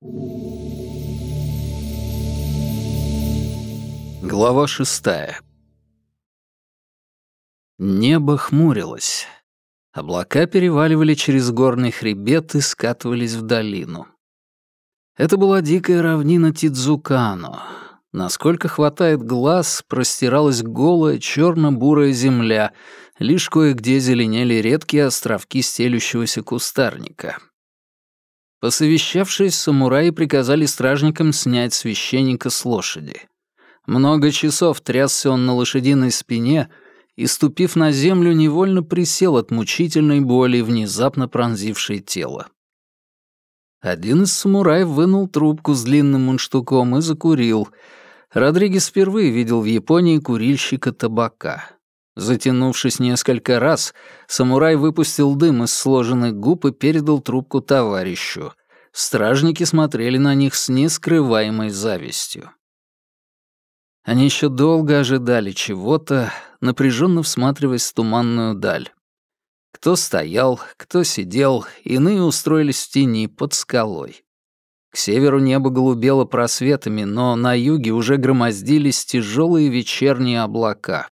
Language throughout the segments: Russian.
Глава 6. Небо хмурилось. Облака переваливали через горный хребет и скатывались в долину. Это была дикая равнина Тидзукано. Насколько хватает глаз, простиралась голая черно-бурая земля, лишь кое-где зеленели редкие островки стелющегося кустарника. Посовещавшись, самураи приказали стражникам снять священника с лошади. Много часов трясся он на лошадиной спине и, ступив на землю, невольно присел от мучительной боли, внезапно пронзившей тело. Один из самураев вынул трубку с длинным мундштуком и закурил. Родригес впервые видел в Японии курильщика табака. Затянувшись несколько раз, самурай выпустил дым из сложенных губ и передал трубку товарищу. Стражники смотрели на них с нескрываемой завистью. Они еще долго ожидали чего-то, напряженно всматриваясь в туманную даль. Кто стоял, кто сидел, иные устроились в тени под скалой. К северу небо голубело просветами, но на юге уже громоздились тяжелые вечерние облака.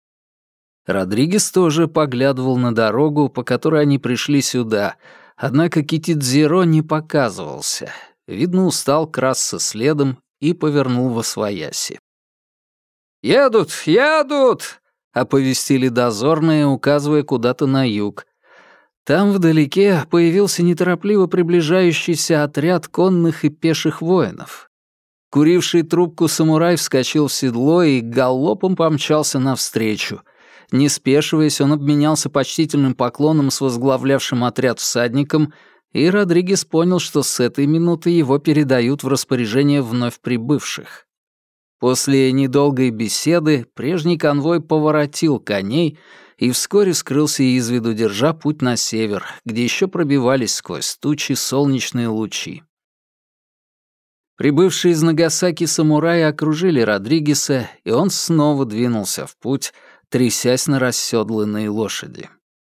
Родригес тоже поглядывал на дорогу, по которой они пришли сюда, однако Китидзиро не показывался. Видно, устал красться следом и повернул восвояси. «Едут! Едут!» — оповестили дозорные, указывая куда-то на юг. Там вдалеке появился неторопливо приближающийся отряд конных и пеших воинов. Куривший трубку самурай вскочил в седло и галопом помчался навстречу. Не спешиваясь, он обменялся почтительным поклоном с возглавлявшим отряд всадником, и Родригес понял, что с этой минуты его передают в распоряжение вновь прибывших. После недолгой беседы прежний конвой поворотил коней и вскоре скрылся из виду, держа путь на север, где еще пробивались сквозь тучи солнечные лучи. Прибывшие из Нагасаки самураи окружили Родригеса, и он снова двинулся в путь, трясясь на расседланной лошади.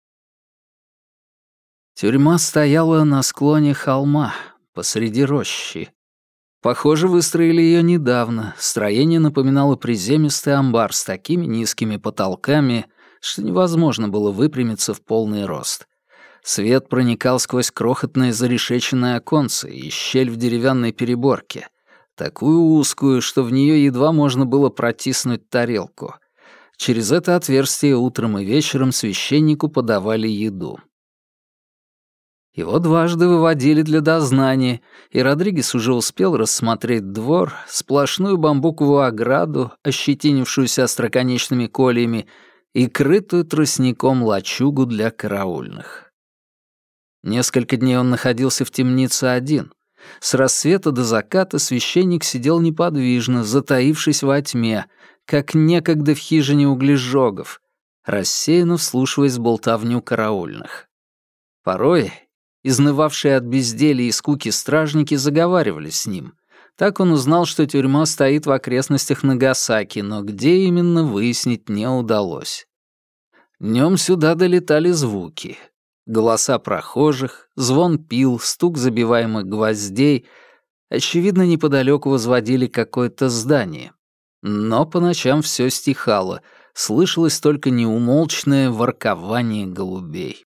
Тюрьма стояла на склоне холма, посреди рощи. Похоже, выстроили ее недавно. Строение напоминало приземистый амбар с такими низкими потолками, что невозможно было выпрямиться в полный рост. Свет проникал сквозь крохотное зарешеченное оконце и щель в деревянной переборке, такую узкую, что в нее едва можно было протиснуть тарелку. Через это отверстие утром и вечером священнику подавали еду. Его дважды выводили для дознания, и Родригес уже успел рассмотреть двор, сплошную бамбуковую ограду, ощетинившуюся остроконечными кольями, и крытую тростником лачугу для караульных. Несколько дней он находился в темнице один. С рассвета до заката священник сидел неподвижно, затаившись во тьме, как некогда в хижине углежогов, рассеянно вслушиваясь в болтовню караульных. Порой изнывавшие от безделья и скуки стражники заговаривали с ним. Так он узнал, что тюрьма стоит в окрестностях Нагасаки, но где именно, выяснить не удалось. Днем сюда долетали звуки. Голоса прохожих, звон пил, стук забиваемых гвоздей. Очевидно, неподалеку возводили какое-то здание. Но по ночам все стихало, слышалось только неумолчное воркование голубей.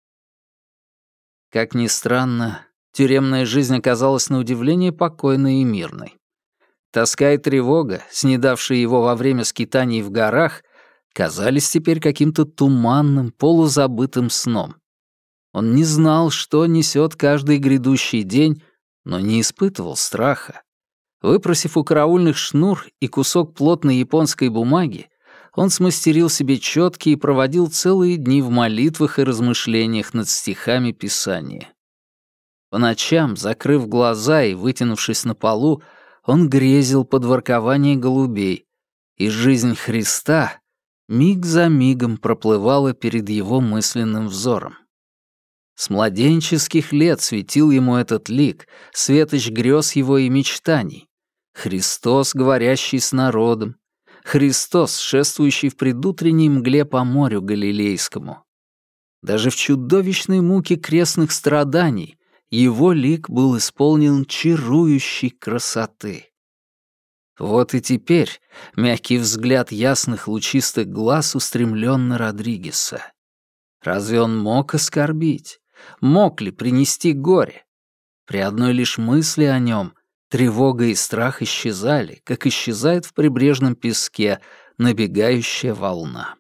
Как ни странно, тюремная жизнь оказалась на удивление покойной и мирной. Тоска и тревога, снедавшие его во время скитаний в горах, казались теперь каким-то туманным, полузабытым сном. Он не знал, что несет каждый грядущий день, но не испытывал страха. Выпросив у караульных шнур и кусок плотной японской бумаги, он смастерил себе четки и проводил целые дни в молитвах и размышлениях над стихами Писания. По ночам, закрыв глаза и вытянувшись на полу, он грезил под воркование голубей, и жизнь Христа миг за мигом проплывала перед его мысленным взором. С младенческих лет светил ему этот лик, светоч грез его и мечтаний. Христос, говорящий с народом, Христос, шествующий в предутренней мгле по морю Галилейскому. Даже в чудовищной муке крестных страданий его лик был исполнен чарующей красоты. Вот и теперь мягкий взгляд ясных лучистых глаз устремлен на Родригеса. Разве он мог оскорбить? Мог ли принести горе? При одной лишь мысли о нем тревога и страх исчезали, как исчезает в прибрежном песке набегающая волна.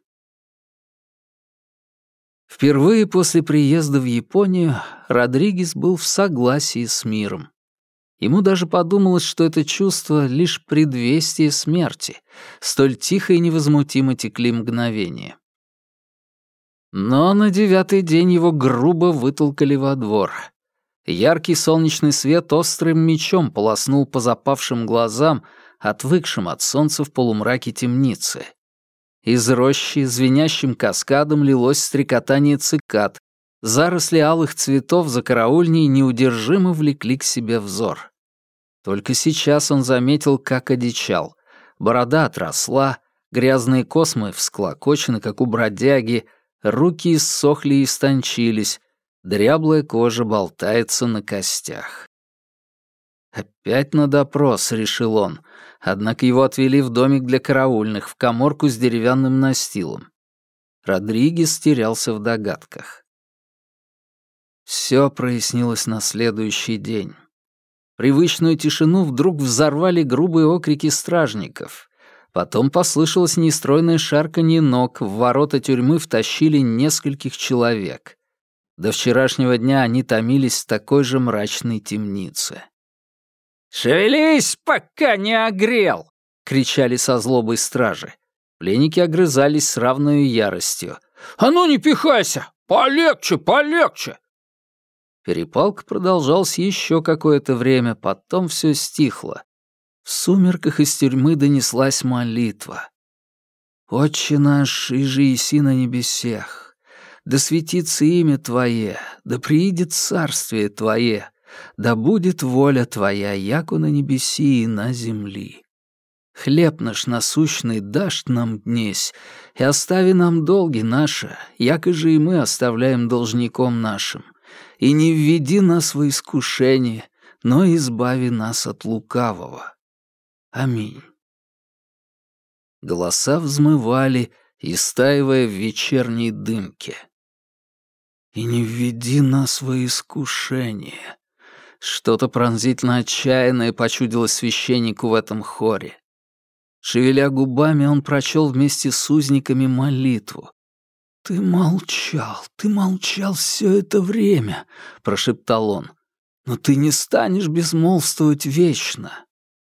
Впервые после приезда в Японию Родригес был в согласии с миром. Ему даже подумалось, что это чувство — лишь предвестие смерти, столь тихо и невозмутимо текли мгновения. Но на 9-й день его грубо вытолкали во двор. Яркий солнечный свет острым мечом полоснул по запавшим глазам, отвыкшим от солнца в полумраке темницы. Из рощи звенящим каскадом лилось стрекотание цикад. Заросли алых цветов за караульней неудержимо влекли к себе взор. Только сейчас он заметил, как одичал. Борода отросла, грязные космы всклокочены, как у бродяги, руки иссохли и истончились, дряблая кожа болтается на костях. «Опять на допрос», — решил он, однако его отвели в домик для караульных, в каморку с деревянным настилом. Родригес терялся в догадках. Все прояснилось на следующий день. Привычную тишину вдруг взорвали грубые окрики стражников. Потом послышалось нестройное шарканье ног, в ворота тюрьмы втащили нескольких человек. До вчерашнего дня они томились в такой же мрачной темнице. «Шевелись, пока не огрел!» — кричали со злобой стражи. Пленники огрызались с равной яростью. «А ну не пихайся! Полегче, полегче!» Перепалка продолжалась еще какое-то время, потом все стихло. В сумерках из тюрьмы донеслась молитва. «Отче наш, иже еси на небесех, да светится имя Твое, да приидет царствие Твое, да будет воля Твоя, яко на небеси и на земли. Хлеб наш насущный дашь нам днесь, и остави нам долги наши, яко же и мы оставляем должником нашим. И не введи нас во искушение, но избави нас от лукавого. Аминь». Голоса взмывали, истаивая в вечерней дымке. «И не введи нас во искушение». Что-то пронзительно отчаянное почудилось священнику в этом хоре. Шевеля губами, он прочел вместе с узниками молитву. ты молчал все это время», — прошептал он. «Но ты не станешь безмолвствовать вечно».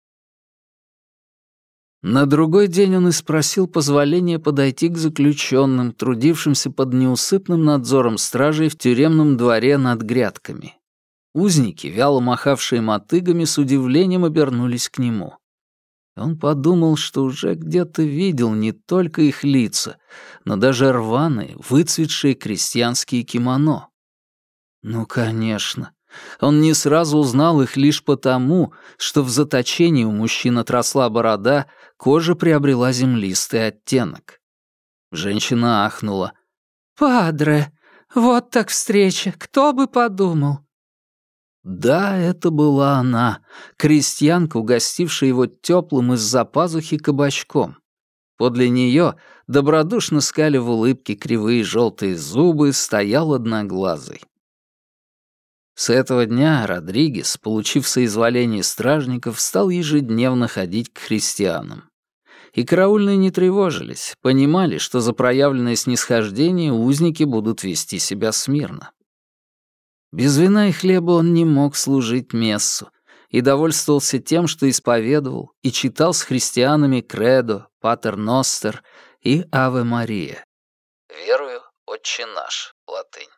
На другой день он и спросил позволения подойти к заключенным, трудившимся под неусыпным надзором стражей в тюремном дворе над грядками. Узники, вяло махавшие мотыгами, с удивлением обернулись к нему. Он подумал, что уже где-то видел не только их лица, но даже рваные, выцветшие крестьянские кимоно. Ну, конечно. Он не сразу узнал их лишь потому, что в заточении у мужчин отросла борода, кожа приобрела землистый оттенок. Женщина ахнула. «Падре, вот так встреча, кто бы подумал!» Да, это была она, крестьянка, угостившая его теплым из-за пазухи кабачком. Подле нее, добродушно скаля в улыбке кривые желтые зубы, стоял одноглазый. С этого дня Родригес, получив соизволение стражников, стал ежедневно ходить к христианам. И караульные не тревожились, понимали, что за проявленное снисхождение узники будут вести себя смирно. Без вина и хлеба он не мог служить мессу и довольствовался тем, что исповедовал и читал с христианами кредо, патер ностер и аве Мария. «Верую, Отче наш», латынь.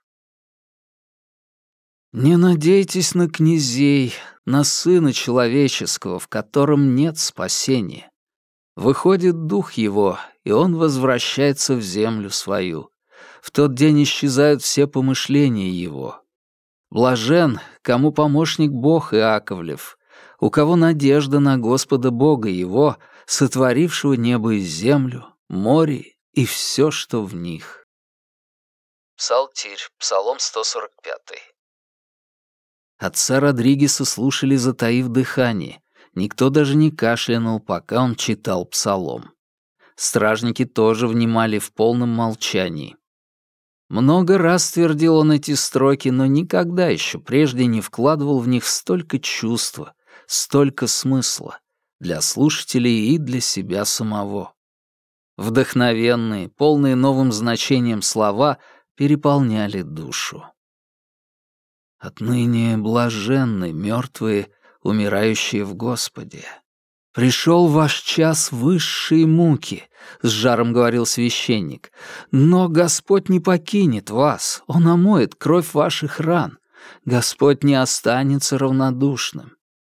Не надейтесь на князей, на Сына Человеческого, в котором нет спасения. Выходит дух его, и он возвращается в землю свою. В тот день исчезают все помышления его. Блажен, кому помощник Бог Иаковлев, у кого надежда на Господа Бога его, сотворившего небо и землю, море и все, что в них. Псалтирь, Псалом 145. Отца Родригеса слушали, затаив дыхание. Никто даже не кашлянул, пока он читал псалом. Стражники тоже внимали в полном молчании. Много раз твердил он эти строки, но никогда еще прежде не вкладывал в них столько чувства, столько смысла для слушателей и для себя самого. Вдохновенные, полные новым значением слова переполняли душу. «Отныне блаженны мертвые, умирающие в Господе. Пришел ваш час высшей муки», — с жаром говорил священник. «Но Господь не покинет вас, Он омоет кровь ваших ран. Господь не останется равнодушным».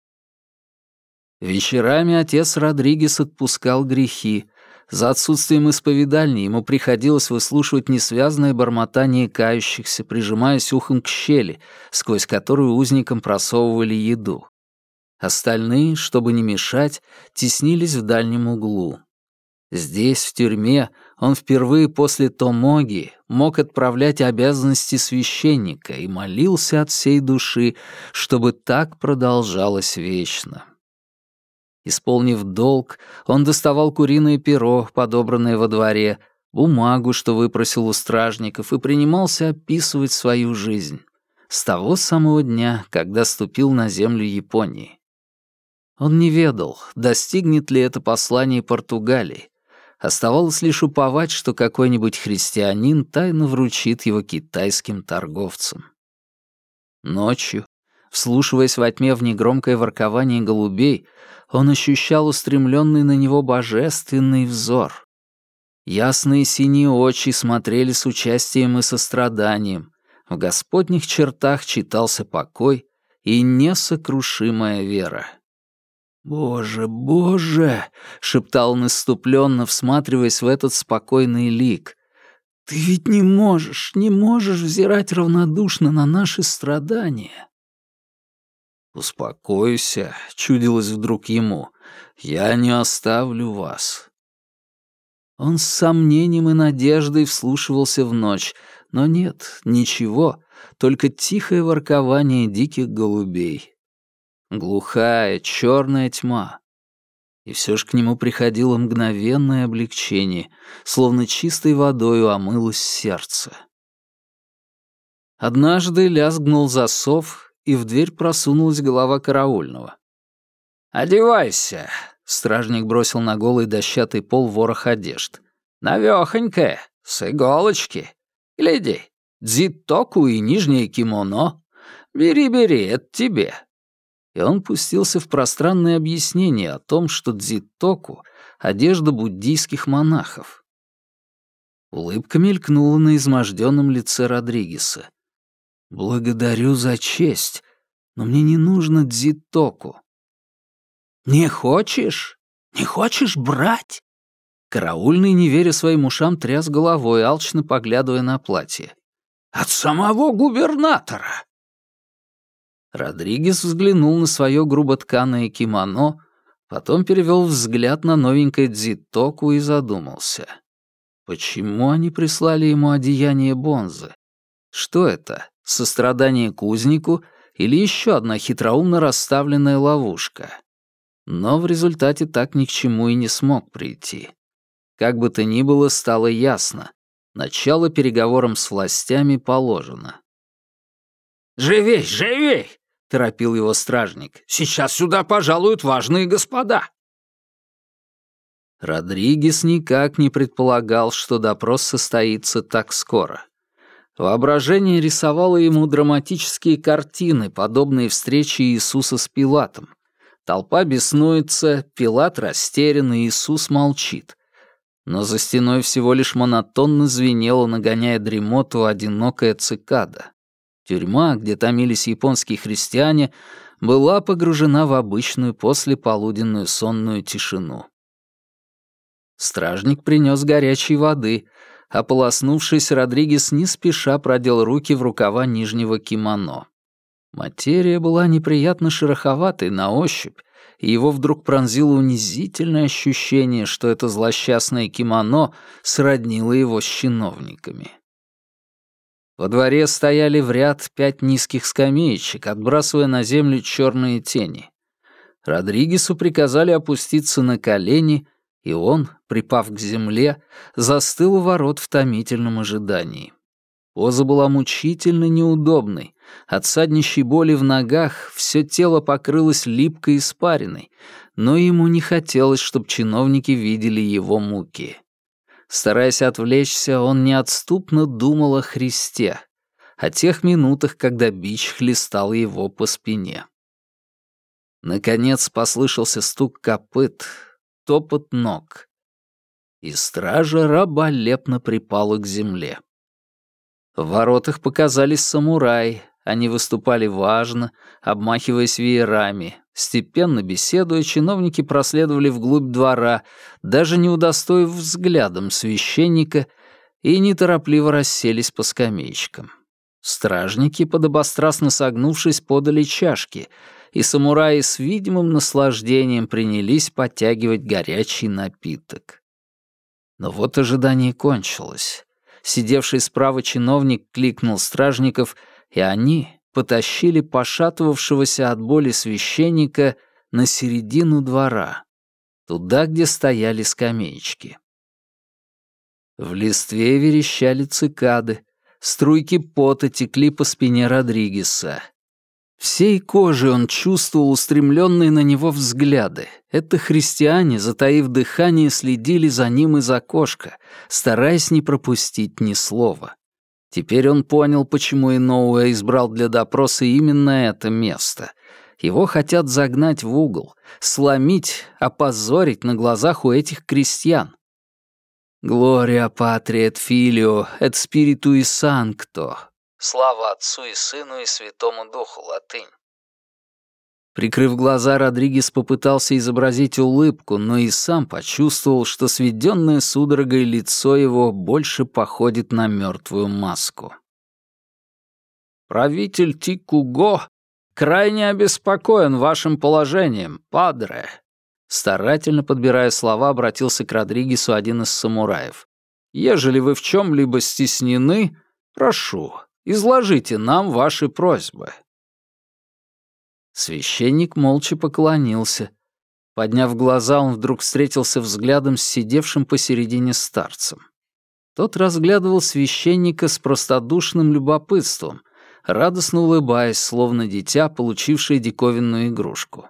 Вечерами отец Родригес отпускал грехи. За отсутствием исповедальни ему приходилось выслушивать несвязное бормотание кающихся, прижимаясь ухом к щели, сквозь которую узникам просовывали еду. Остальные, чтобы не мешать, теснились в дальнем углу. Здесь, в тюрьме, он впервые после томоги мог отправлять обязанности священника и молился от всей души, чтобы так продолжалось вечно. Исполнив долг, он доставал куриное перо, подобранное во дворе, бумагу, что выпросил у стражников, и принимался описывать свою жизнь с того самого дня, когда ступил на землю Японии. Он не ведал, достигнет ли это послание Португалии. Оставалось лишь уповать, что какой-нибудь христианин тайно вручит его китайским торговцам. Ночью, вслушиваясь во тьме в негромкое воркование голубей, он ощущал устремленный на него божественный взор. Ясные синие очи смотрели с участием и состраданием. В Господних чертах читался покой и несокрушимая вера. «Боже, Боже!» — шептал он исступленно, всматриваясь в этот спокойный лик. «Ты ведь не можешь взирать равнодушно на наши страдания». «Успокойся», — чудилось вдруг ему, — «я не оставлю вас». Он с сомнением и надеждой вслушивался в ночь, но нет, ничего, только тихое воркование диких голубей. Глухая, черная тьма. И все же к нему приходило мгновенное облегчение, словно чистой водою омылось сердце. Однажды лязгнул засов, и в дверь просунулась голова караульного. «Одевайся!» — стражник бросил на голый дощатый пол ворох одежд. «Навёхонькая, с иголочки. Гляди, дзитоку и нижнее кимоно. Бери, это тебе». И он пустился в пространное объяснение о том, что дзитоку — одежда буддийских монахов. Улыбка мелькнула на изможденном лице Родригеса. «Благодарю за честь, но мне не нужно дзитоку». «Не хочешь? Не хочешь брать?» Караульный, не веря своим ушам, тряс головой, алчно поглядывая на платье. «От самого губернатора!» Родригес взглянул на свое груботканое кимоно, потом перевел взгляд на новенькое дзитоку и задумался. Почему они прислали ему одеяние бонзы? Что это, сострадание к узнику или еще одна хитроумно расставленная ловушка? Но в результате так ни к чему и не смог прийти. Как бы то ни было, стало ясно. Начало переговорам с властями положено. «Живей, живей!» — торопил его стражник. «Сейчас сюда пожалуют важные господа!» Родригес никак не предполагал, что допрос состоится так скоро. Воображение рисовало ему драматические картины, подобные встрече Иисуса с Пилатом. Толпа беснуется, Пилат растерян, и Иисус молчит. Но за стеной всего лишь монотонно звенела, нагоняя дремоту, одинокая цикада. Тюрьма, где томились японские христиане, была погружена в обычную послеполуденную сонную тишину. Стражник принес горячей воды. Ополоснувшись, Родригес не спеша продел руки в рукава нижнего кимоно. Материя была неприятно шероховатой на ощупь, и его вдруг пронзило унизительное ощущение, что это злосчастное кимоно сроднило его с чиновниками. Во дворе стояли в ряд 5 низких скамеечек, отбрасывая на землю черные тени. Родригесу приказали опуститься на колени, и он, припав к земле, застыл у ворот в томительном ожидании. Поза была мучительно неудобной. От саднищей боли в ногах все тело покрылось липкой испариной, но ему не хотелось, чтобы чиновники видели его муки. Стараясь отвлечься, он неотступно думал о Христе, о тех минутах, когда бич хлестал его по спине. Наконец послышался стук копыт, топот ног, и стража раболепно припала к земле. В воротах показались самураи, они выступали важно, обмахиваясь веерами. Степенно беседуя, чиновники проследовали вглубь двора, даже не удостоив взглядом священника, и неторопливо расселись по скамеечкам. Стражники, подобострастно согнувшись, подали чашки, и самураи с видимым наслаждением принялись подтягивать горячий напиток. Но вот ожидание кончилось. Сидевший справа чиновник кликнул стражников, и они потащили пошатывавшегося от боли священника на середину двора, туда, где стояли скамеечки. В листве верещали цикады, струйки пота текли по спине Родригеса. Всей кожей он чувствовал устремленные на него взгляды. Это христиане, затаив дыхание, следили за ним из окошка, стараясь не пропустить ни слова. Теперь он понял, почему Иноуэ избрал для допроса именно это место. Его хотят загнать в угол, сломить, опозорить на глазах у этих крестьян. «Глория патри et filio et spiritui sancto». «Слава Отцу и Сыну и Святому Духу», латынь. Прикрыв глаза, Родригес попытался изобразить улыбку, но и сам почувствовал, что сведенное судорогой лицо его больше походит на мертвую маску. «Правитель Тикуго крайне обеспокоен вашим положением, падре», старательно подбирая слова, обратился к Родригесу один из самураев. «Ежели вы в чем-либо стеснены, прошу, изложите нам ваши просьбы». Священник молча поклонился. Подняв глаза, он вдруг встретился взглядом с сидевшим посередине старцем. Тот разглядывал священника с простодушным любопытством, радостно улыбаясь, словно дитя, получившее диковинную игрушку.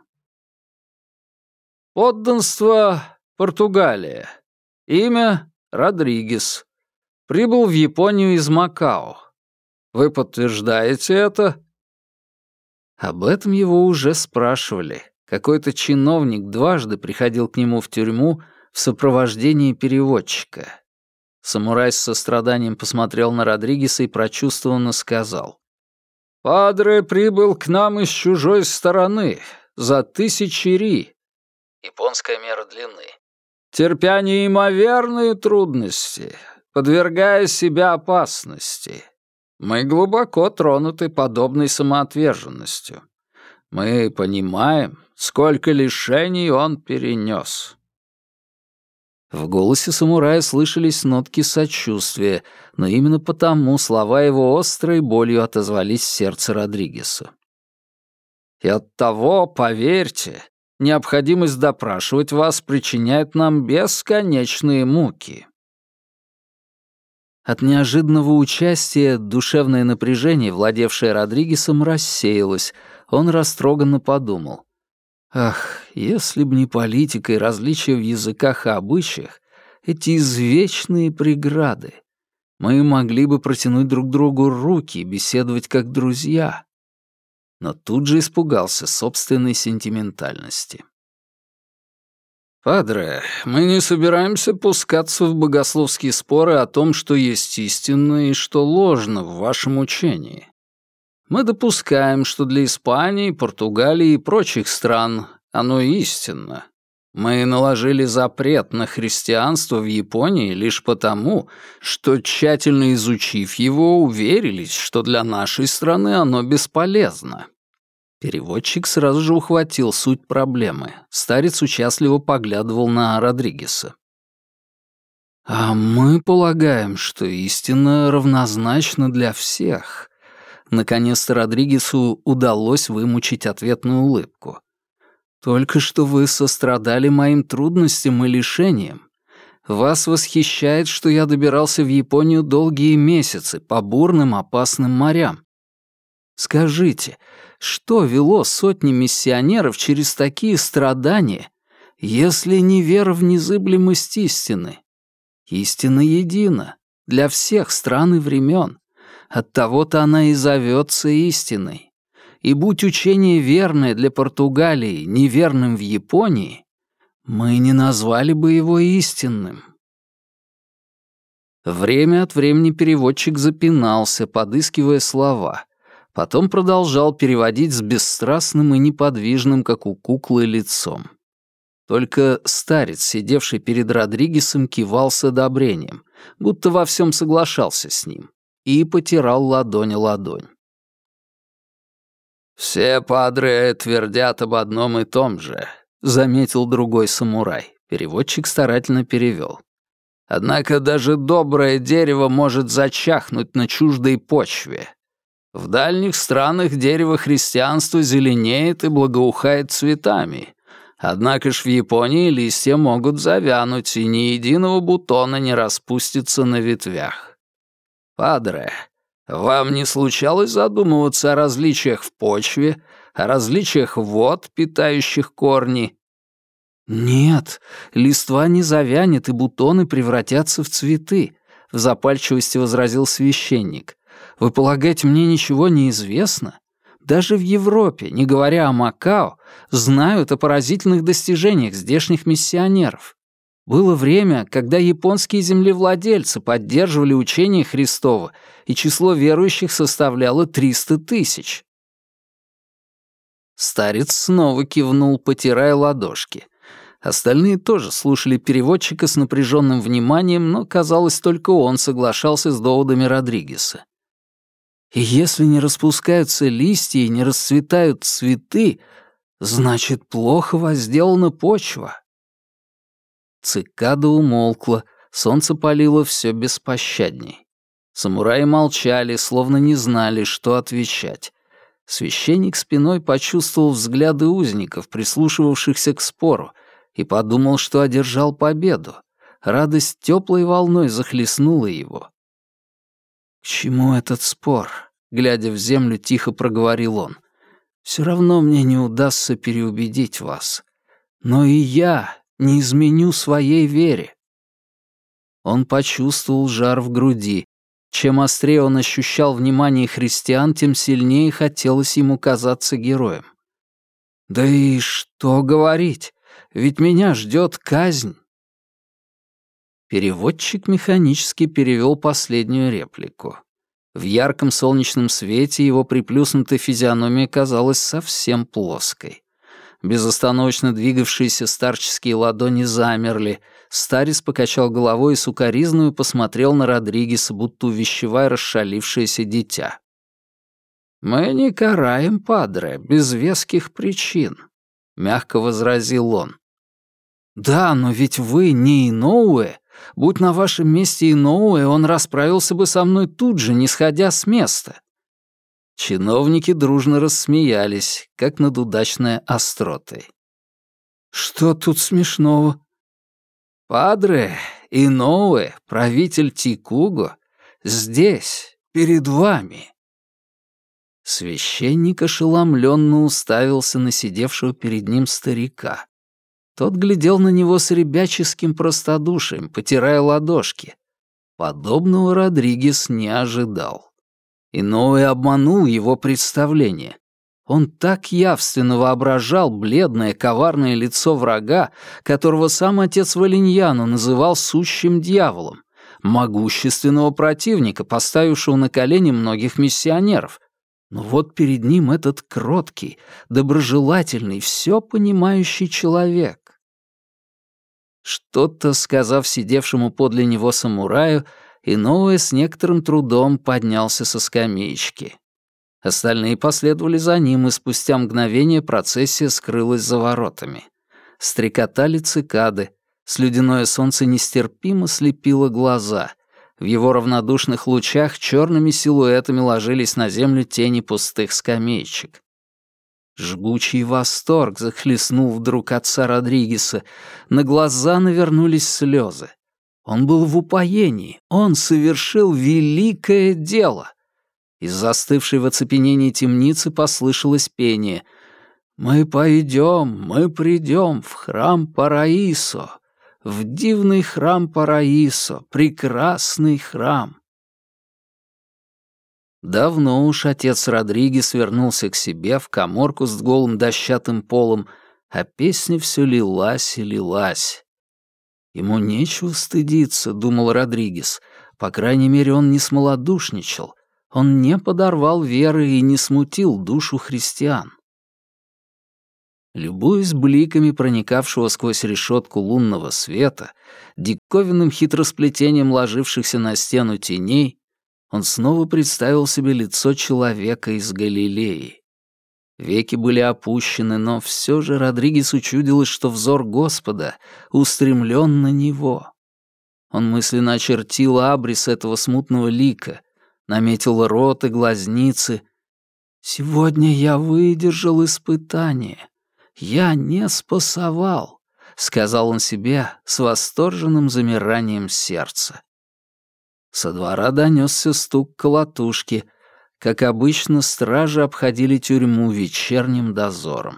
«Подданство Португалия. Имя Родригес. Прибыл в Японию из Макао. Вы подтверждаете это?» Об этом его уже спрашивали. Какой-то чиновник дважды приходил к нему в тюрьму в сопровождении переводчика. Самурай с состраданием посмотрел на Родригеса и прочувствованно сказал: «Падре прибыл к нам из чужой стороны, за 1000 ри». Японская мера длины. «Терпя неимоверные трудности, подвергая себя опасности. Мы глубоко тронуты подобной самоотверженностью. Мы понимаем, сколько лишений он перенес». В голосе самурая слышались нотки сочувствия, но именно потому слова его острой болью отозвались в сердце Родригеса. «И оттого, поверьте, необходимость допрашивать вас причиняет нам бесконечные муки». От неожиданного участия душевное напряжение, владевшее Родригесом, рассеялось. Он растроганно подумал: «Ах, если б не политика и различия в языках и обычаях, эти извечные преграды, мы могли бы протянуть друг другу руки и беседовать как друзья». Но тут же испугался собственной сентиментальности. «Падре, мы не собираемся пускаться в богословские споры о том, что есть истинно и что ложно в вашем учении. Мы допускаем, что для Испании, Португалии и прочих стран оно истинно. Мы наложили запрет на христианство в Японии лишь потому, что, тщательно изучив его, уверились, что для нашей страны оно бесполезно». Переводчик сразу же ухватил суть проблемы. Старец участливо поглядывал на Родригеса. «А мы полагаем, что истина равнозначна для всех». Наконец-то Родригесу удалось вымучить ответную улыбку. «Только что вы сострадали моим трудностям и лишениям. Вас восхищает, что я добирался в Японию долгие месяцы по бурным опасным морям. Скажите, что вело сотни миссионеров через такие страдания, если не вера в незыблемость истины? Истина едина для всех стран и времен. Оттого-то она и зовется истиной. И будь учение верное для Португалии неверным в Японии, мы не назвали бы его истинным». Время от времени переводчик запинался, подыскивая слова. Потом продолжал переводить с бесстрастным и неподвижным, как у куклы, лицом. Только старец, сидевший перед Родригесом, кивал с одобрением, будто во всем соглашался с ним, и потирал ладонь о ладонь. «Все падре твердят об одном и том же», — заметил другой самурай. Переводчик старательно перевел. «Однако даже доброе дерево может зачахнуть на чуждой почве. В дальних странах дерево христианства зеленеет и благоухает цветами. Однако ж в Японии листья могут завянуть, и ни единого бутона не распустится на ветвях. Падре, вам не случалось задумываться о различиях в почве, о различиях вод, питающих корни?» «Нет, листва не завянет, и бутоны превратятся в цветы», — в запальчивости возразил священник. «Вы полагаете, мне ничего не известно? Даже в Европе, не говоря о Макао, знают о поразительных достижениях здешних миссионеров. Было время, когда японские землевладельцы поддерживали учение Христово, и число верующих составляло 300 тысяч». Старец снова кивнул, потирая ладошки. Остальные тоже слушали переводчика с напряженным вниманием, но, казалось, только он соглашался с доводами Родригеса. «И если не распускаются листья и не расцветают цветы, значит, плохо возделана почва». Цикада умолкла, солнце палило все беспощадней. Самураи молчали, словно не знали, что отвечать. Священник спиной почувствовал взгляды узников, прислушивавшихся к спору, и подумал, что одержал победу. Радость теплой волной захлестнула его. «К чему этот спор?» — глядя в землю, тихо проговорил он. «Все равно мне не удастся переубедить вас. Но и я не изменю своей вере». Он почувствовал жар в груди. Чем острее он ощущал внимание христиан, тем сильнее хотелось ему казаться героем. «Да и что говорить? Ведь меня ждет казнь». Переводчик механически перевел последнюю реплику. В ярком солнечном свете его приплюснутая физиономия казалась совсем плоской. Безостановочно двигавшиеся старческие ладони замерли. Старец покачал головой и сукоризною посмотрел на Родригеса, будто увещевая расшалившееся дитя. «Мы не караем, падре, без веских причин», — мягко возразил он. «Да, но ведь вы не Иноуэ. Будь на вашем месте Иноуэ, он расправился бы со мной тут же, не сходя с места». Чиновники дружно рассмеялись, как над удачной остротой. «Что тут смешного?» «Падре, Иноуэ, правитель Тикуго, здесь, перед вами». Священник ошеломленно уставился на сидевшего перед ним старика. Тот глядел на него с ребяческим простодушием, потирая ладошки. Подобного Родригес не ожидал. Иноуэ обманул его представление. Он так явственно воображал бледное, коварное лицо врага, которого сам отец Валиньяно называл сущим дьяволом, могущественного противника, поставившего на колени многих миссионеров. Но вот перед ним этот кроткий, доброжелательный, все понимающий человек. Что-то сказав сидевшему подле него самураю, Иноуэ с некоторым трудом поднялся со скамеечки. Остальные последовали за ним, и спустя мгновение процессия скрылась за воротами. Стрекотали цикады. Слюдяное солнце нестерпимо слепило глаза. В его равнодушных лучах черными силуэтами ложились на землю тени пустых скамеечек. Жгучий восторг захлестнул вдруг отца Родригеса. На глаза навернулись слезы. Он был в упоении. Он совершил великое дело. Из застывшей в оцепенении темницы послышалось пение. «Мы придем в храм Параисо, в дивный храм Параисо, прекрасный храм». Давно уж отец Родригес вернулся к себе в каморку с голым дощатым полом, а песня все лилась и лилась. Ему нечего стыдиться, думал Родригес. По крайней мере, он не смолодушничал. Он не подорвал веры и не смутил душу христиан. Любуясь бликами проникавшего сквозь решетку лунного света, диковинным хитросплетением ложившихся на стену теней, он снова представил себе лицо человека из Галилеи. Веки были опущены, но все же Родригесу чудилось, что взор Господа устремлен на него. Он мысленно очертил абрис этого смутного лика, наметил рот и глазницы. «Сегодня я выдержал испытание. Я не спасовал», — сказал он себе с восторженным замиранием сердца. Со двора донесся стук колотушки. Как обычно, стражи обходили тюрьму вечерним дозором.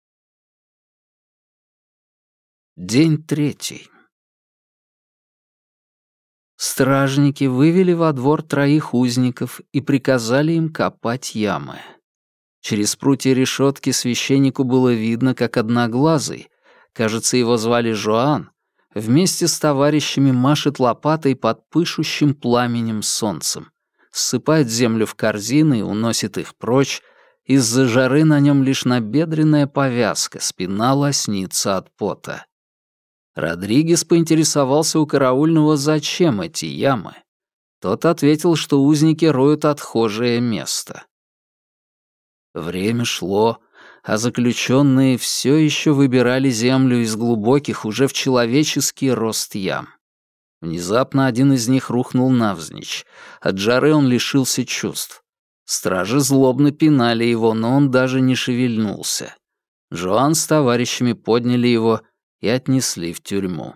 День 3. Стражники вывели во двор 3 узников и приказали им копать ямы. Через прутья решетки священнику было видно, как одноглазый, кажется, его звали Жоан, вместе с товарищами машет лопатой под пышущим пламенем солнцем, ссыпает землю в корзины и уносит их прочь. Из-за жары на нем лишь набедренная повязка, спина лоснится от пота. Родригес поинтересовался у караульного, зачем эти ямы. Тот ответил, что узники роют отхожее место. Время шло, а заключенные все еще выбирали землю из глубоких, уже в человеческий рост ям. Внезапно один из них рухнул навзничь. От жары он лишился чувств. Стражи злобно пинали его, но он даже не шевельнулся. Жоан с товарищами подняли его и отнесли в тюрьму.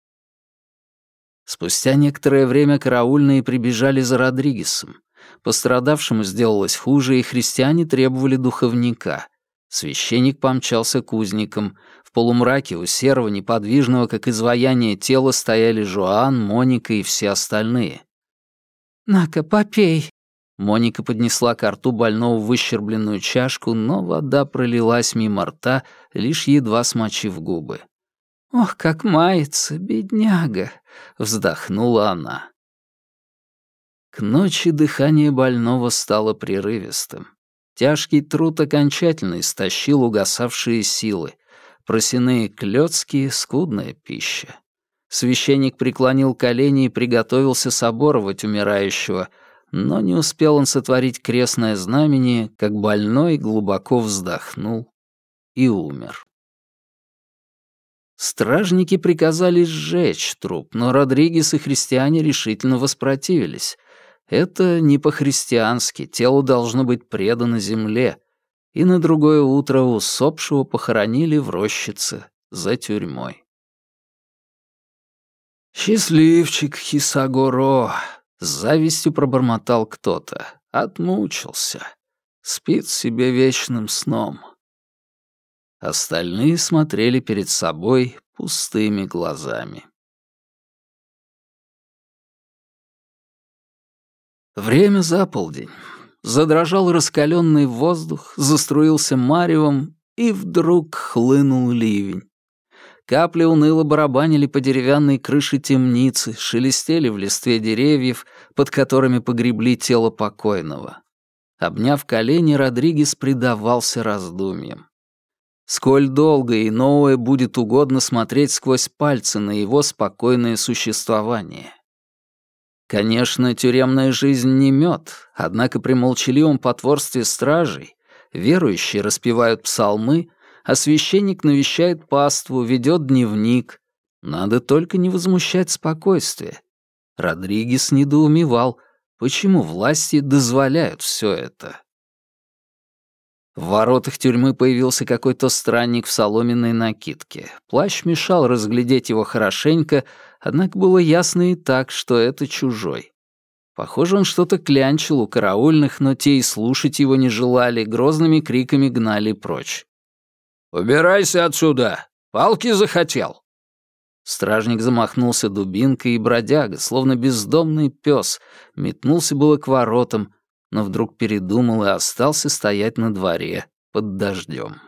Спустя некоторое время караульные прибежали за Родригесом. Пострадавшему сделалось хуже, и христиане требовали духовника. Священник помчался к узникам. В полумраке у серого, неподвижного, как изваяние тела, стояли Жоан, Моника и все остальные. «На-ка, попей!» Моника поднесла ко рту больного выщербленную чашку, но вода пролилась мимо рта, лишь едва смочив губы. «Ох, как мается, бедняга!» — вздохнула она. К ночи дыхание больного стало прерывистым. Тяжкий труд окончательно истощил угасавшие силы. Просяные клёцки — скудная пища. Священник преклонил колени и приготовился соборовать умирающего, но не успел он сотворить крестное знамение, как больной глубоко вздохнул и умер. Стражники приказали сжечь труп, но Родригес и христиане решительно воспротивились. Это не по-христиански, тело должно быть предано земле, и на другое утро усопшего похоронили в рощице за тюрьмой. «Счастливчик Хисагоро!» — с завистью пробормотал кто-то. «Отмучился. Спит себе вечным сном». Остальные смотрели перед собой пустыми глазами. Время за полдень. Задрожал раскаленный воздух, заструился маревом, и вдруг хлынул ливень. Капли уныло барабанили по деревянной крыше темницы, шелестели в листве деревьев, под которыми погребли тело покойного. Обняв колени, Родригес предавался раздумьям. Сколь долго и новое будет угодно смотреть сквозь пальцы на его спокойное существование. Конечно, тюремная жизнь не мед, однако при молчаливом потворстве стражей верующие распевают псалмы, а священник навещает паству, ведет дневник, Надо только не возмущать спокойствие. Родригес недоумевал, почему власти дозволяют все это. В воротах тюрьмы появился какой-то странник в соломенной накидке. Плащ мешал разглядеть его хорошенько, однако было ясно и так, что это чужой. Похоже, он что-то клянчил у караульных, но те и слушать его не желали, грозными криками гнали прочь. «Убирайся отсюда! Палки захотел!» Стражник замахнулся дубинкой, и бродяга, словно бездомный пес, метнулся было к воротам, но вдруг передумал и остался стоять на дворе под дождем.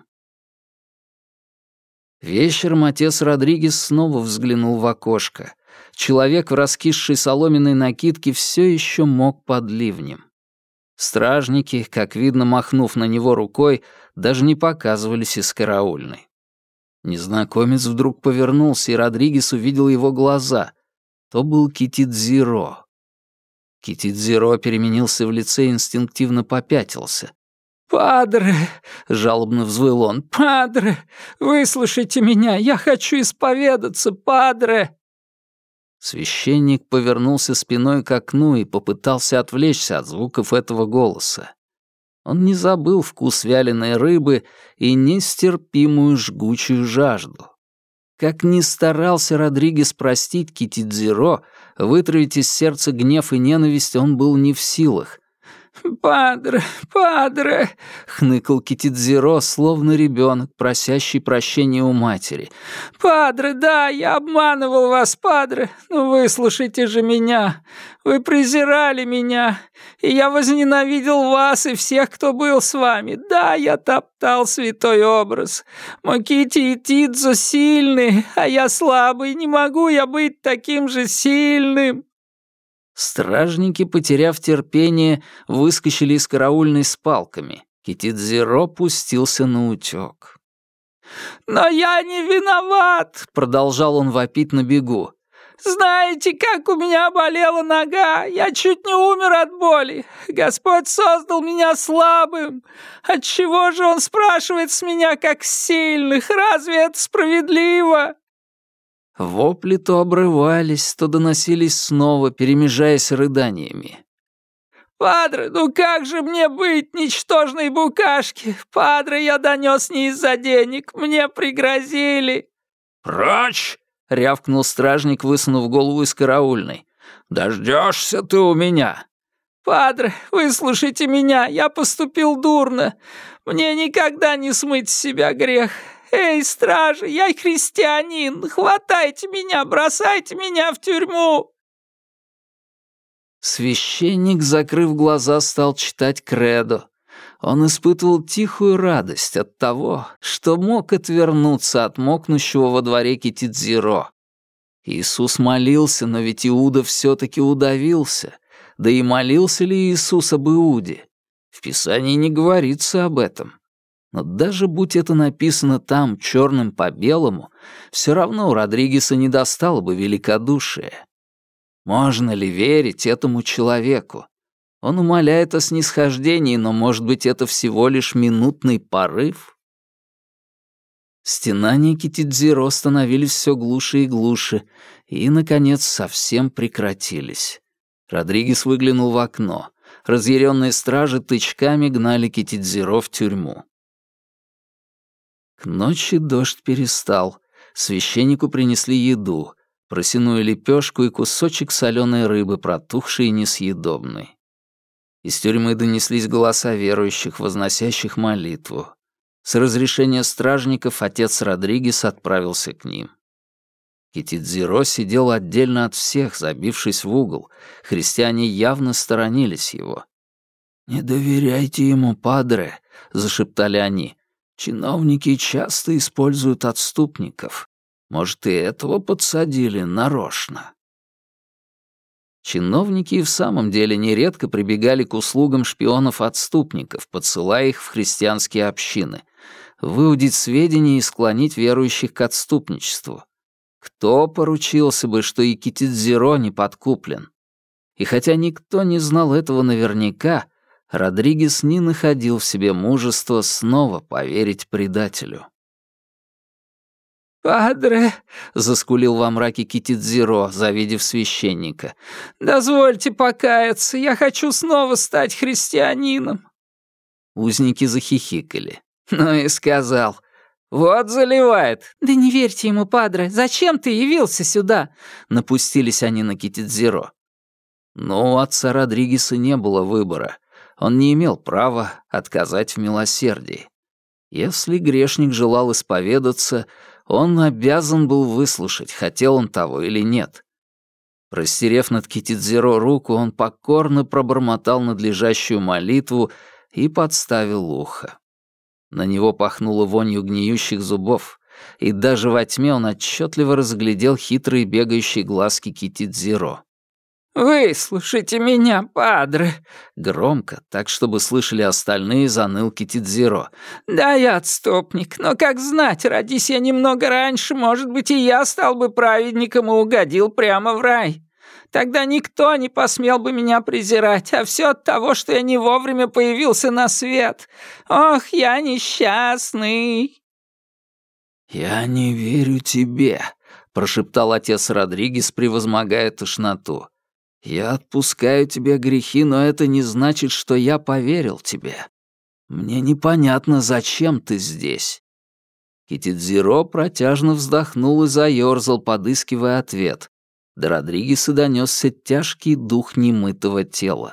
Вечером отец Родригес снова взглянул в окошко. Человек в раскисшей соломенной накидке все еще мог под ливнем. Стражники, как видно, махнув на него рукой, даже не показывались из караульной. Незнакомец вдруг повернулся, и Родригес увидел его глаза. То был Китидзиро. Китидзиро переменился в лице и инстинктивно попятился. «Падре!» — жалобно взвыл он. «Падре! Выслушайте меня! Я хочу исповедаться, падре!» Священник повернулся спиной к окну и попытался отвлечься от звуков этого голоса. Он не забыл вкус вяленой рыбы и нестерпимую жгучую жажду. Как ни старался Родригес простить Китидзиро, вытравить из сердца гнев и ненависть он был не в силах. «Падре, падре!» — хныкал Китидзиро, словно ребенок, просящий прощения у матери. «Падре, да, я обманывал вас, падре, но выслушайте же меня. Вы презирали меня, и я возненавидел вас и всех, кто был с вами. Да, я топтал святой образ. Мокити и Тидзо сильны, а я слабый, не могу я быть таким же сильным». Стражники, потеряв терпение, выскочили из караульной с палками. Китидзиро пустился наутёк. «Но я не виноват!» — продолжал он вопить на бегу. «Знаете, как у меня болела нога? Я чуть не умер от боли. Господь создал меня слабым. Отчего же Он спрашивает с меня, как с сильных? Разве это справедливо?» Вопли то обрывались, то доносились снова, перемежаясь рыданиями. «Падре, ну как же мне быть, ничтожной букашки? Падре, я донес не из-за денег, мне пригрозили». «Прочь!» — рявкнул стражник, высунув голову из караульной. «Дождешься ты у меня!» «Падре, выслушайте меня, я поступил дурно. Мне никогда не смыть с себя грех. Эй, стражи, я христианин, хватайте меня, бросайте меня в тюрьму!» Священник, закрыв глаза, стал читать кредо. Он испытывал тихую радость от того, что мог отвернуться от мокнущего во дворе Китидзиро. Иисус молился, но ведь Иуда все-таки удавился. Да и молился ли Иисус об Иуде? В Писании не говорится об этом. Но даже будь это написано там черным по белому, все равно у Родригеса не достало бы великодушия. Можно ли верить этому человеку? Он умоляет о снисхождении, но, может быть, это всего лишь минутный порыв? Стенания Китидзиро становились все глуше и глуше, и, наконец, совсем прекратились. Родригес выглянул в окно. Разъяренные стражи тычками гнали Китидзиро в тюрьму. К ночи дождь перестал. Священнику принесли еду, просяную лепешку и кусочек соленой рыбы, протухшей и несъедобной. Из тюрьмы донеслись голоса верующих, возносящих молитву. С разрешения стражников отец Родригес отправился к ним. Китидзиро сидел отдельно от всех, забившись в угол. Христиане явно сторонились его. «Не доверяйте ему, падре», — зашептали они. «Чиновники часто используют отступников. Может, и этого подсадили нарочно». Чиновники и в самом деле нередко прибегали к услугам шпионов-отступников, подсылая их в христианские общины, выудить сведения и склонить верующих к отступничеству. Кто поручился бы, что и Китидзиро не подкуплен? И хотя никто не знал этого наверняка, Родригес не находил в себе мужества снова поверить предателю. «Падре», — заскулил во мраке Китидзиро, завидев священника, — «дозвольте покаяться, я хочу снова стать христианином». Узники захихикали. Ну и сказал: «Вот заливает». «Да не верьте ему, падре, зачем ты явился сюда?» Напустились они на Китидзиро. Но у отца Родригеса не было выбора. Он не имел права отказать в милосердии. Если грешник желал исповедаться, он обязан был выслушать, хотел он того или нет. Растерев над Китидзиро руку, он покорно пробормотал надлежащую молитву и подставил ухо. На него пахнуло вонью гниющих зубов, и даже во тьме он отчетливо разглядел хитрые бегающие глазки Китидзиро. «Выслушайте меня, падре!» Громко, так, чтобы слышали остальные, заныл Китидзиро. «Да, я отступник, но как знать, родись я немного раньше, может быть, и я стал бы праведником и угодил прямо в рай. Тогда никто не посмел бы меня презирать, а все от того, что я не вовремя появился на свет. Ох, я несчастный!» «Я не верю тебе», — прошептал отец Родригес, превозмогая тошноту. «Я отпускаю тебе грехи, но это не значит, что я поверил тебе. Мне непонятно, зачем ты здесь». Китидзиро протяжно вздохнул и заёрзал, подыскивая ответ. До Родригеса донёсся тяжкий дух немытого тела.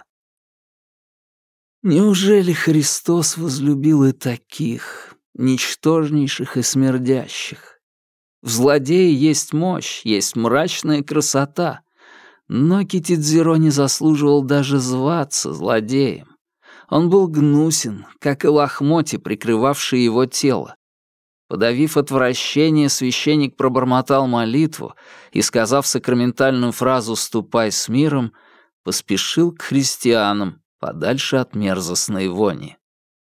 «Неужели Христос возлюбил и таких, ничтожнейших и смердящих? В злодее есть мощь, есть мрачная красота». Но Китидзиро не заслуживал даже зваться злодеем. Он был гнусен, как и лохмотья, прикрывавшие его тело. Подавив отвращение, священник пробормотал молитву и, сказав сакраментальную фразу «ступай с миром», поспешил к христианам, подальше от мерзостной вони.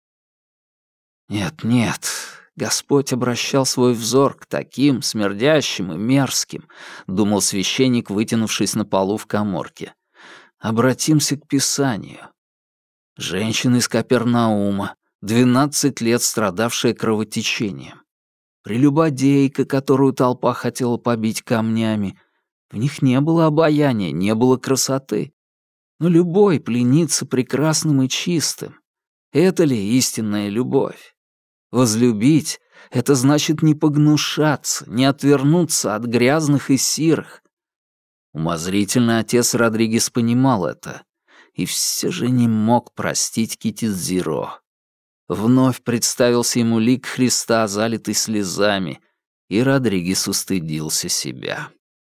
Нет, Господь обращал свой взор к таким, смердящим и мерзким, думал священник, вытянувшись на полу в каморке. Обратимся к Писанию. Женщина из Капернаума, 12 лет страдавшая кровотечением. Прелюбодейка, которую толпа хотела побить камнями. В них не было обаяния, не было красоты. Но любой пленится прекрасным и чистым. Это ли истинная любовь? Возлюбить — это значит не погнушаться, не отвернуться от грязных и сирых. Умозрительный отец Родригес понимал это и все же не мог простить Китидзиро. Вновь представился ему лик Христа, залитый слезами, и Родригес устыдился себя.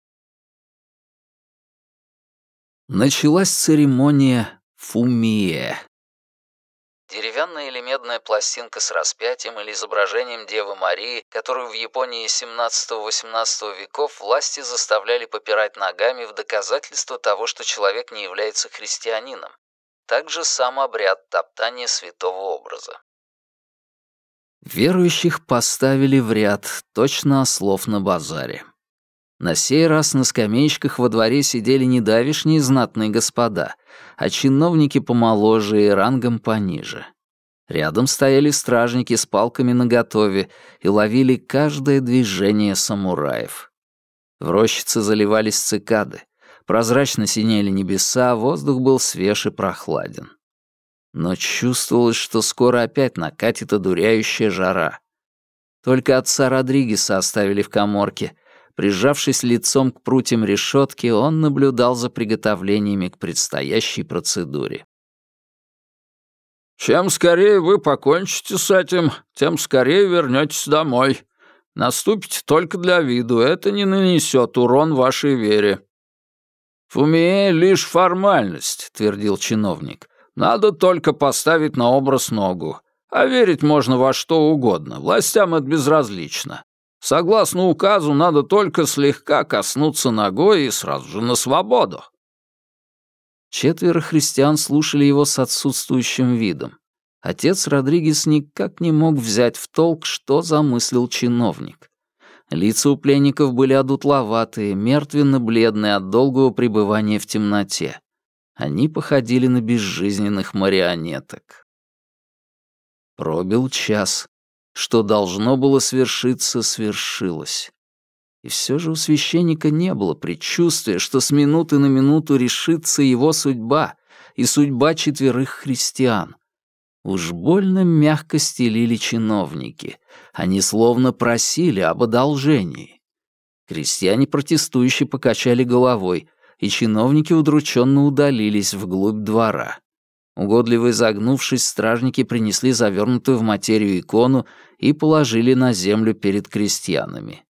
Началась церемония фумие. Деревянная или медная пластинка с распятием или изображением Девы Марии, которую в Японии XVII-XVIII веков власти заставляли попирать ногами в доказательство того, что человек не является христианином. Также сам обряд топтания святого образа. Верующих поставили в ряд, точно ослов на базаре. На сей раз на скамеечках во дворе сидели не давишние знатные господа, а чиновники помоложе и рангом пониже. Рядом стояли стражники с палками наготове и ловили каждое движение самураев. В рощице заливались цикады, прозрачно синели небеса, воздух был свеж и прохладен. Но чувствовалось, что скоро опять накатит одуряющая жара. Только отца Родригеса оставили в каморке. Прижавшись лицом к прутьям решетки, он наблюдал за приготовлениями к предстоящей процедуре. «Чем скорее вы покончите с этим, тем скорее вернетесь домой. Наступите только для виду, это не нанесет урон вашей вере». «Фумие — лишь формальность», — твердил чиновник. «Надо только поставить на образ ногу. А верить можно во что угодно, властям это безразлично. Согласно указу, надо только слегка коснуться ногой и сразу же на свободу». Четверо христиан слушали его с отсутствующим видом. Отец Родригес никак не мог взять в толк, что замыслил чиновник. Лица у пленников были одутловатые, мертвенно-бледные от долгого пребывания в темноте. Они походили на безжизненных марионеток. Пробил час. Что должно было свершиться, свершилось. И все же у священника не было предчувствия, что с минуты на минуту решится его судьба и судьба 4 христиан. Уж больно мягко стелили чиновники. Они словно просили об одолжении. Крестьяне протестующе покачали головой, и чиновники удрученно удалились вглубь двора. Угодливо изогнувшись, стражники принесли завернутую в материю икону и положили на землю перед крестьянами.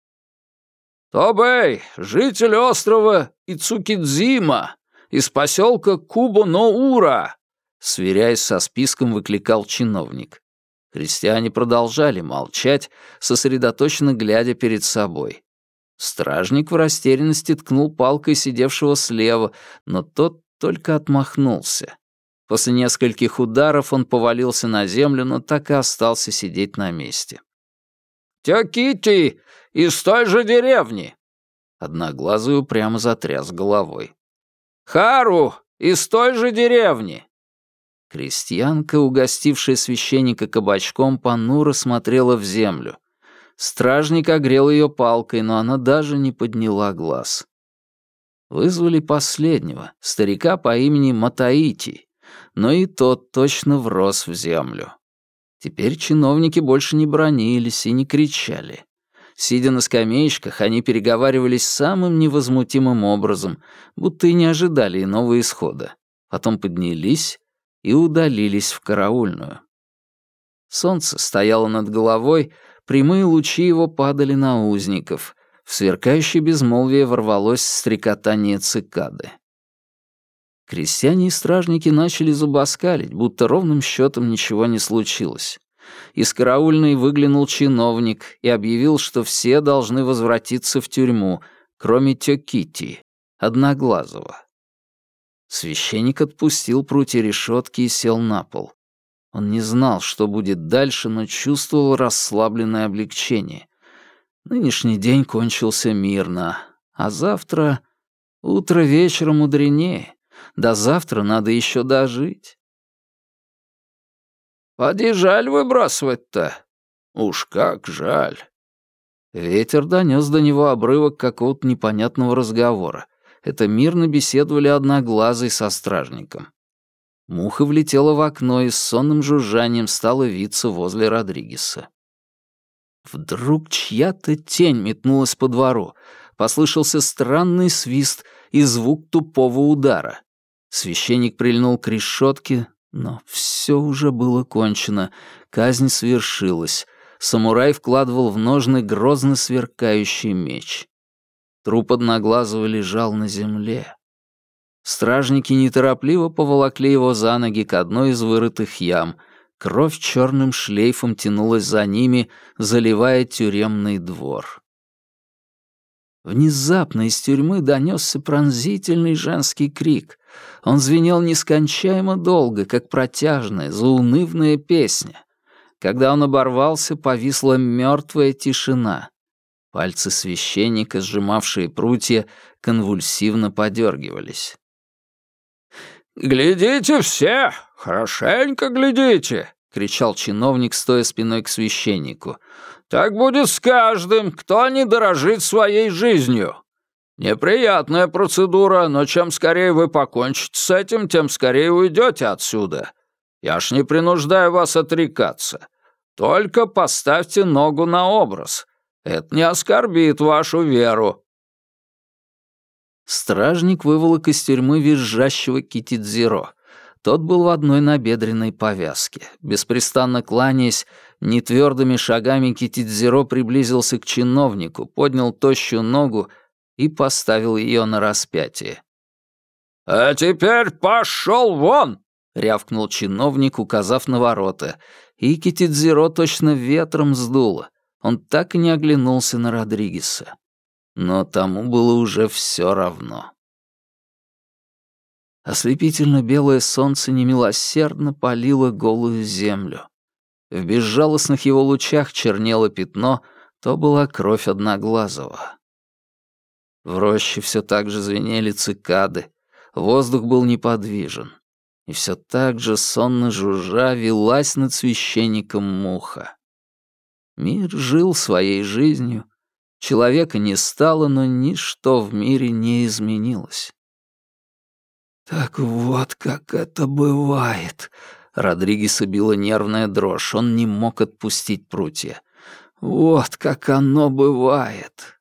«Тобэй, житель острова Ицукидзима, из поселка Кубо-но-Ура!» Сверяясь со списком, выкликал чиновник. Крестьяне продолжали молчать, сосредоточенно глядя перед собой. Стражник в растерянности ткнул палкой сидевшего слева, но тот только отмахнулся. После нескольких ударов он повалился на землю, но так и остался сидеть на месте. «Тёкити! Из той же деревни!» Одноглазый упрямо затряс головой. «Хару! Из той же деревни!» Крестьянка, угостившая священника кабачком, понуро смотрела в землю. Стражник огрел ее палкой, но она даже не подняла глаз. Вызвали последнего, старика по имени Матаити, но и тот точно врос в землю. Теперь чиновники больше не бранились и не кричали. Сидя на скамеечках, они переговаривались самым невозмутимым образом, будто и не ожидали иного исхода. Потом поднялись и удалились в караульную. Солнце стояло над головой, прямые лучи его падали на узников. В сверкающее безмолвие ворвалось стрекотание цикады. Крестьяне и стражники начали зубоскалить, будто ровным счетом ничего не случилось. Из караульной выглянул чиновник и объявил, что все должны возвратиться в тюрьму, кроме Тёкити, Одноглазого. Священник отпустил прутья решетки и сел на пол. Он не знал, что будет дальше, но чувствовал расслабленное облегчение. Нынешний день кончился мирно, а завтра утро вечера мудренее. До завтра надо еще дожить. «Поди жаль выбрасывать-то. Уж как жаль». Ветер донес до него обрывок какого-то непонятного разговора. Это мирно беседовали Одноглазый со стражником. Муха влетела в окно и с сонным жужжанием стала виться возле Родригеса. Вдруг чья-то тень метнулась по двору. Послышался странный свист и звук тупого удара. Священник прильнул к решетке, но все уже было кончено. Казнь свершилась. Самурай вкладывал в ножны грозно сверкающий меч. Труп Одноглазого лежал на земле. Стражники неторопливо поволокли его за ноги к одной из вырытых ям. Кровь черным шлейфом тянулась за ними, заливая тюремный двор. Внезапно из тюрьмы донесся пронзительный женский крик. Он звенел нескончаемо долго, как протяжная, заунывная песня. Когда он оборвался, повисла мертвая тишина. Пальцы священника, сжимавшие прутья, конвульсивно подергивались. «Глядите все! Хорошенько глядите!» — кричал чиновник, стоя спиной к священнику. «Так будет с каждым, кто не дорожит своей жизнью. Неприятная процедура, но чем скорее вы покончите с этим, тем скорее уйдете отсюда. Я ж не принуждаю вас отрекаться. Только поставьте ногу на образ. Это не оскорбит вашу веру». Стражник выволок из тюрьмы визжащего Китидзиро. Тот был в одной набедренной повязке. Беспрестанно кланяясь, нетвёрдыми шагами Китидзиро приблизился к чиновнику, поднял тощую ногу и поставил ее на распятие. «А теперь пошел вон!» — рявкнул чиновник, указав на ворота, и Китидзиро точно ветром сдуло. Он так и не оглянулся на Родригеса. Но тому было уже все равно. Ослепительно белое солнце немилосердно палило голую землю. В безжалостных его лучах чернело пятно, то была кровь Одноглазого. В роще все так же звенели цикады, воздух был неподвижен, и все так же сонно жужжа велась над священником муха. Мир жил своей жизнью, Человека не стало, но ничто в мире не изменилось. «Так вот как это бывает!» Родригеса била нервная дрожь, он не мог отпустить прутья. «Вот как оно бывает!»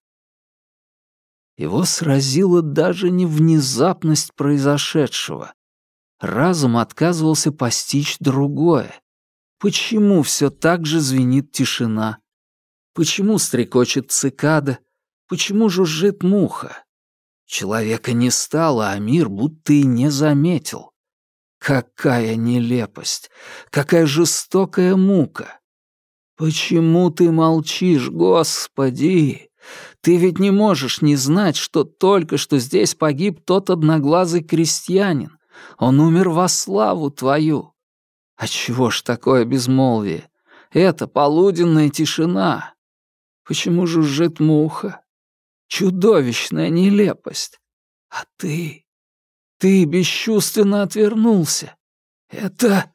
Его сразила даже не внезапность произошедшего. Разум отказывался постичь другое. Почему все так же звенит тишина? Почему стрекочет цикада? Почему жужжит муха? Человека не стало, а мир будто и не заметил. Какая нелепость! Какая жестокая мука! Почему ты молчишь, Господи? Ты ведь не можешь не знать, что только что здесь погиб тот одноглазый крестьянин. Он умер во славу твою. Отчего ж такое безмолвие? Это полуденная тишина. Почему жужжит муха? Чудовищная нелепость. А ты бесчувственно отвернулся. Это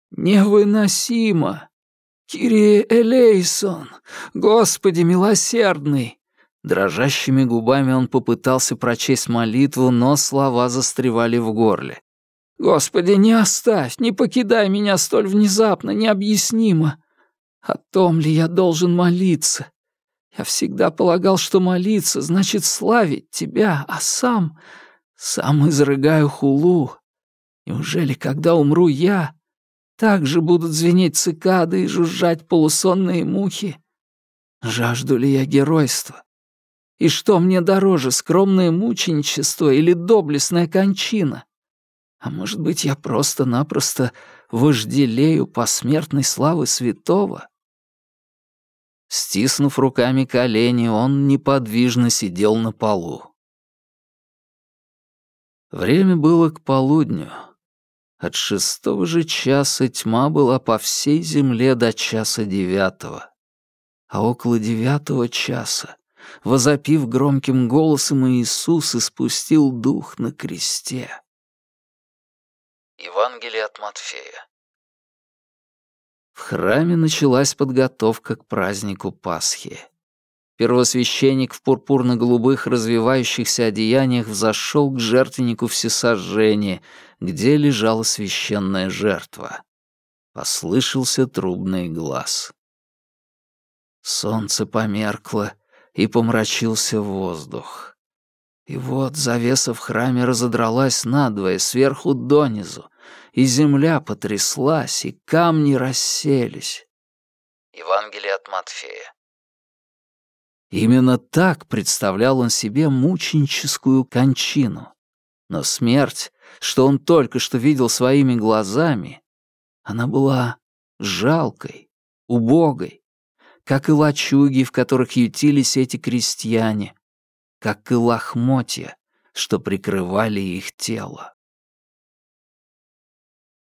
невыносимо. Кирие элейсон, Господи милосердный. Дрожащими губами он попытался прочесть молитву, но слова застревали в горле. «Господи, не оставь, не покидай меня столь внезапно, необъяснимо. О том ли я должен молиться? Я всегда полагал, что молиться значит славить тебя, а сам изрыгаю хулу. Неужели, когда умру я, так же будут звенеть цикады и жужжать полусонные мухи? Жажду ли я геройства? И что мне дороже, скромное мученичество или доблестная кончина? А может быть, я просто-напросто вожделею посмертной славы святого?» Стиснув руками колени, он неподвижно сидел на полу. Время было к полудню. От 6 же часа тьма была по всей земле до 1:09. А около 9 часа, возопив громким голосом, Иисус испустил дух на кресте. Евангелие от Матфея. В храме началась подготовка к празднику Пасхи. Первосвященник в пурпурно-голубых развивающихся одеяниях взошел к жертвеннику всесожжения, где лежала священная жертва. Послышался трубный глас. Солнце померкло, и помрачился воздух. И вот завеса в храме разодралась надвое, сверху донизу, и земля потряслась, и камни расселись. Евангелие от Матфея. Именно так представлял он себе мученическую кончину. Но смерть, что он только что видел своими глазами, она была жалкой, убогой, как и лачуги, в которых ютились эти крестьяне, как и лохмотья, что прикрывали их тело.